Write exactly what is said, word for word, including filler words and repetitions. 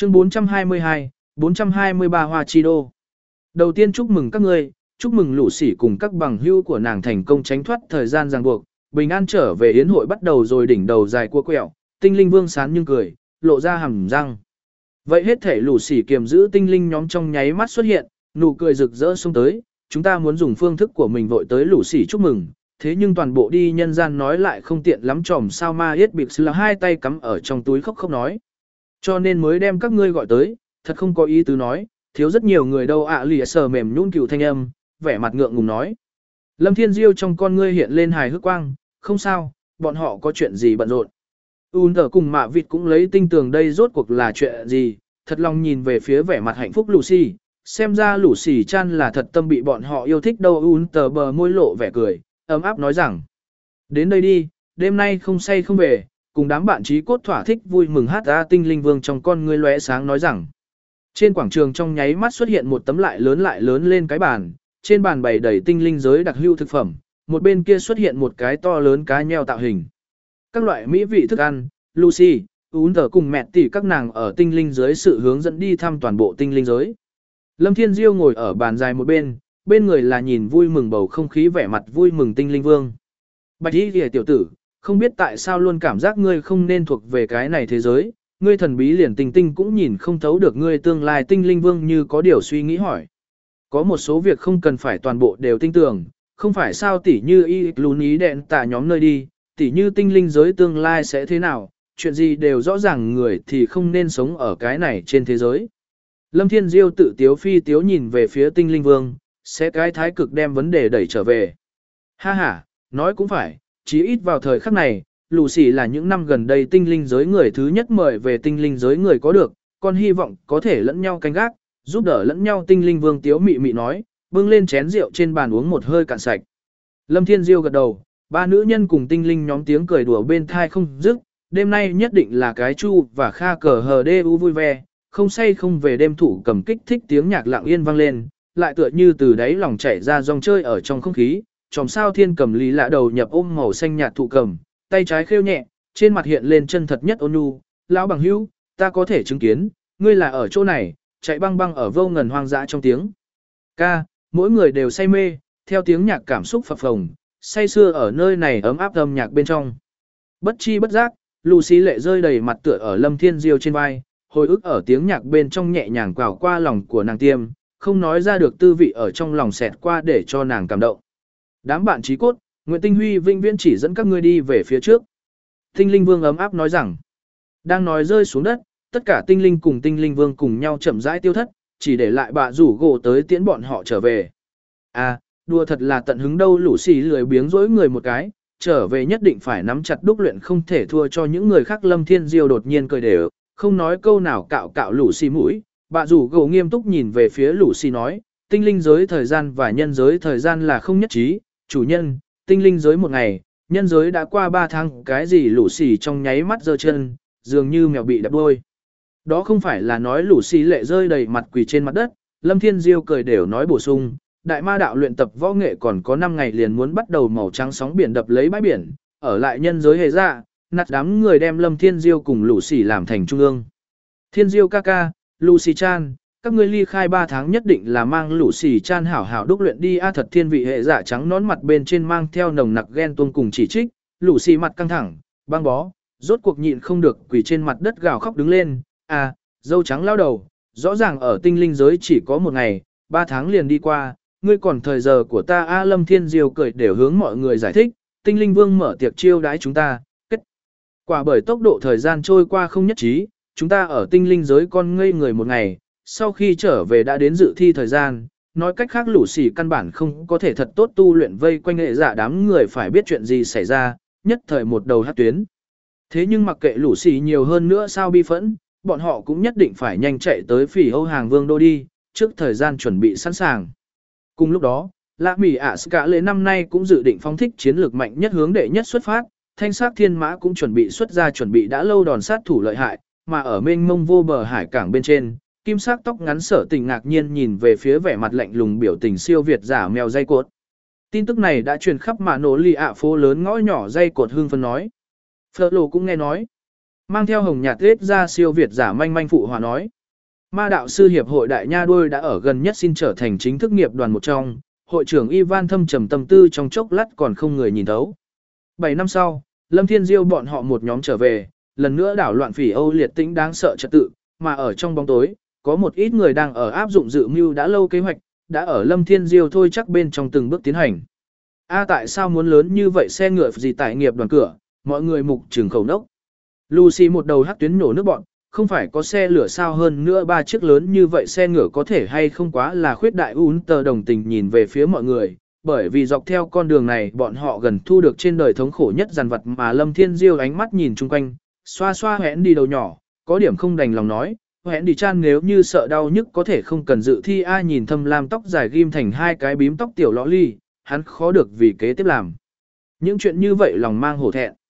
Chương bốn trăm hai mươi hai, bốn trăm hai mươi ba Hoa Chi Đô. Đầu tiên chúc mừng các ngươi, chúc mừng Lũ Sỉ cùng các bằng hữu của nàng thành công tránh thoát thời gian ràng buộc, bình an trở về yến hội bắt đầu rồi. Đỉnh đầu dài cua quẹo, Tinh Linh Vương sán nhưng cười, lộ ra hàm răng. Vậy hết thể Lũ Sỉ kiềm giữ tinh linh nhóm trong nháy mắt xuất hiện, nụ cười rực rỡ xông tới, chúng ta muốn dùng phương thức của mình vội tới Lũ Sỉ chúc mừng, thế nhưng toàn bộ đi nhân gian nói lại không tiện lắm. Tròm sao ma yết bịp là hai tay cắm ở trong túi khóc khóc nói. Cho nên mới đem các ngươi gọi tới, thật không có ý tứ nói, thiếu rất nhiều người đâu ạ. À, lìa sờ mềm nhũn cựu thanh âm, vẻ mặt ngượng ngùng nói. Lâm Thiên Diêu trong con ngươi hiện lên hài hước quang, không sao, bọn họ có chuyện gì bận rộn. Un tờ cùng mạ vịt cũng lấy tinh tường đây rốt cuộc là chuyện gì, thật lòng nhìn về phía vẻ mặt hạnh phúc Lucy, xem ra Lucy chan là thật tâm bị bọn họ yêu thích đâu. Un tờ bờ môi lộ vẻ cười, ấm áp nói rằng, đến đây đi, đêm nay không say không về, cùng đám bạn trí cốt thỏa thích vui mừng hát ra. Tinh Linh Vương trong con ngươi lóe sáng nói rằng, trên quảng trường trong nháy mắt xuất hiện một tấm lại lớn lại lớn lên cái bàn, trên bàn bày đầy tinh linh giới đặc hữu thực phẩm, một bên kia xuất hiện một cái to lớn cá nheo tạo hình. Các loại mỹ vị thức ăn, Lucy, Ún Tờ cùng mẹ tỷ các nàng ở tinh linh giới sự hướng dẫn đi thăm toàn bộ tinh linh giới. Lâm Thiên Diêu ngồi ở bàn dài một bên, bên người là nhìn vui mừng bầu không khí vẻ mặt vui mừng Tinh Linh Vương. Bạch y kìa tiểu tử, không biết tại sao luôn cảm giác ngươi không nên thuộc về cái này thế giới, ngươi thần bí liền tinh tinh cũng nhìn không thấu được ngươi tương lai. Tinh Linh Vương như có điều suy nghĩ hỏi. Có một số việc không cần phải toàn bộ đều tin tưởng, không phải sao tỉ như y lún ý đẹn tạ nhóm nơi đi, tỉ như tinh linh giới tương lai sẽ thế nào, chuyện gì đều rõ ràng người thì không nên sống ở cái này trên thế giới. Lâm Thiên Diêu tự tiếu phi tiếu nhìn về phía Tinh Linh Vương, sẽ cái thái cực đem vấn đề đẩy trở về. Ha ha, nói cũng phải, chí ít vào thời khắc này, Lucy là những năm gần đây tinh linh giới người thứ nhất mời về tinh linh giới người có được, con hy vọng có thể lẫn nhau canh gác, giúp đỡ lẫn nhau. Tinh Linh Vương tiếu mị mị nói, bưng lên chén rượu trên bàn uống một hơi cạn sạch. Lâm Thiên Diêu gật đầu, ba nữ nhân cùng tinh linh nhóm tiếng cười đùa bên thai không dứt, đêm nay nhất định là cái chu và kha cờ hờ đê u vui vẻ, không say không về. Đêm thủ cầm kích thích tiếng nhạc lặng yên vang lên, lại tựa như từ đáy lòng chảy ra dòng chơi ở trong không khí. Chòm sao thiên cầm lý lạ đầu nhập ôm màu xanh nhạt thụ cầm, tay trái khêu nhẹ, trên mặt hiện lên chân thật nhất ôn nhu. Lão bằng hữu, ta có thể chứng kiến, ngươi là ở chỗ này, chạy băng băng ở vô ngần hoang dã trong tiếng ca, mỗi người đều say mê, theo tiếng nhạc cảm xúc phập phồng, say sưa ở nơi này ấm áp âm nhạc bên trong. Bất chi bất giác, Lucy lệ rơi đầy mặt tựa ở Lâm Thiên Diêu trên vai, hồi ức ở tiếng nhạc bên trong nhẹ nhàng quào qua lòng của nàng tiêm, không nói ra được tư vị ở trong lòng xẹt qua để cho nàng cảm động. Đám bạn trí cốt, Nguyễn Tinh Huy vinh viễn chỉ dẫn các ngươi đi về phía trước. Tinh Linh Vương ấm áp nói rằng, đang nói rơi xuống đất, tất cả tinh linh cùng Tinh Linh Vương cùng nhau chậm rãi tiêu thất, chỉ để lại bà rủ gỗ tới tiễn bọn họ trở về. À, đùa thật là tận hứng đâu. Lucy lười biếng dỗi người một cái, trở về nhất định phải nắm chặt đúc luyện, không thể thua cho những người khác. Lâm Thiên Diêu đột nhiên cười đều, không nói câu nào cạo cạo Lucy mũi. Bà rủ gỗ nghiêm túc nhìn về phía Lucy nói, tinh linh giới thời gian và nhân giới thời gian là không nhất trí, chủ nhân, tinh linh giới một ngày, nhân giới đã qua ba tháng. Cái gì? Lucy trong nháy mắt giơ chân, dường như mèo bị đập đuôi. Đó không phải là nói. Lucy lệ rơi đầy mặt quỳ trên mặt đất. Lâm Thiên Diêu cười đều nói bổ sung, đại ma đạo luyện tập võ nghệ còn có năm ngày liền muốn bắt đầu. Màu trắng sóng biển đập lấy bãi biển, ở lại nhân giới hề ra, nạt đám người đem Lâm Thiên Diêu cùng Lucy làm thành trung ương. Thiên Diêu ca ca, Lucy chan, các ngươi ly khai ba tháng nhất định là mang Lucy chan hảo hảo đúc luyện đi a. Thật thiên vị hệ giả trắng nón mặt bên trên mang theo nồng nặc ghen tuông cùng chỉ trích. Lucy mặt căng thẳng, băng bó, rốt cuộc nhịn không được quỳ trên mặt đất gào khóc đứng lên. À, dâu trắng lao đầu, rõ ràng ở tinh linh giới chỉ có một ngày, ba tháng liền đi qua, ngươi còn thời giờ của ta a. Lâm Thiên Diêu cười đều hướng mọi người giải thích, Tinh Linh Vương mở tiệc chiêu đãi chúng ta, kết quả bởi tốc độ thời gian trôi qua không nhất trí, chúng ta ở tinh linh giới con ngây người một ngày, sau khi trở về đã đến dự thi thời gian, nói cách khác Lucy căn bản không có thể thật tốt tu luyện. Vây quanh nghệ giả đám người phải biết chuyện gì xảy ra, nhất thời một đầu hát tuyến. Thế nhưng mặc kệ Lucy nhiều hơn nữa sao bi phẫn, bọn họ cũng nhất định phải nhanh chạy tới Phỉ Âu Hàng Vương đô đi, trước thời gian chuẩn bị sẵn sàng. Cùng lúc đó, Lạ Mỹ ạ Ska lễ năm nay cũng dự định phóng thích chiến lược mạnh nhất hướng đệ nhất xuất phát, thanh sắc thiên mã cũng chuẩn bị xuất ra chuẩn bị đã lâu đòn sát thủ lợi hại, mà ở mênh mông vô bờ hải cảng bên trên, kim sắc tóc ngắn Sở Tình ngạc nhiên nhìn về phía vẻ mặt lạnh lùng biểu tình siêu việt giả mèo dây cột. Tin tức này đã truyền khắp mạ nổ lì ạ phố lớn ngõ nhỏ dây cột hương phân nói. Phở lộ cũng nghe nói. Mang theo hồng nhạt tuyết ra siêu việt giả manh manh phụ hòa nói. Ma đạo sư hiệp hội đại nha đôi đã ở gần nhất xin trở thành chính thức nghiệp đoàn một trong, hội trưởng Ivan thâm trầm tâm tư trong chốc lát còn không người nhìn thấu. Bảy năm sau, Lâm Thiên Diêu bọn họ một nhóm trở về, lần nữa đảo loạn phỉ Âu liệt tĩnh đáng sợ trật tự, mà ở trong bóng tối, có một ít người đang ở áp dụng dự mưu đã lâu kế hoạch, đã ở Lâm Thiên Diêu thôi chắc bên trong từng bước tiến hành. A tại sao muốn lớn như vậy xe ngựa gì tại nghiệp đoàn cửa, mọi người mục trừng khẩu nốc. Lucy một đầu hắc tuyến nổ nước bọn, không phải có xe lửa sao hơn nữa ba chiếc lớn như vậy xe ngựa có thể hay không quá là khuyết đại ún tờ đồng tình nhìn về phía mọi người, bởi vì dọc theo con đường này bọn họ gần thu được trên đời thống khổ nhất dằn vặt mà Lâm Thiên Diêu ánh mắt nhìn chung quanh, xoa xoa hẹn đi đầu nhỏ, có điểm không đành lòng nói, hẹn đi chan nếu như sợ đau nhức có thể không cần dự thi ai nhìn thâm lam tóc dài ghim thành hai cái bím tóc tiểu lõ ly, hắn khó được vì kế tiếp làm. Những chuyện như vậy lòng mang hổ thẹn.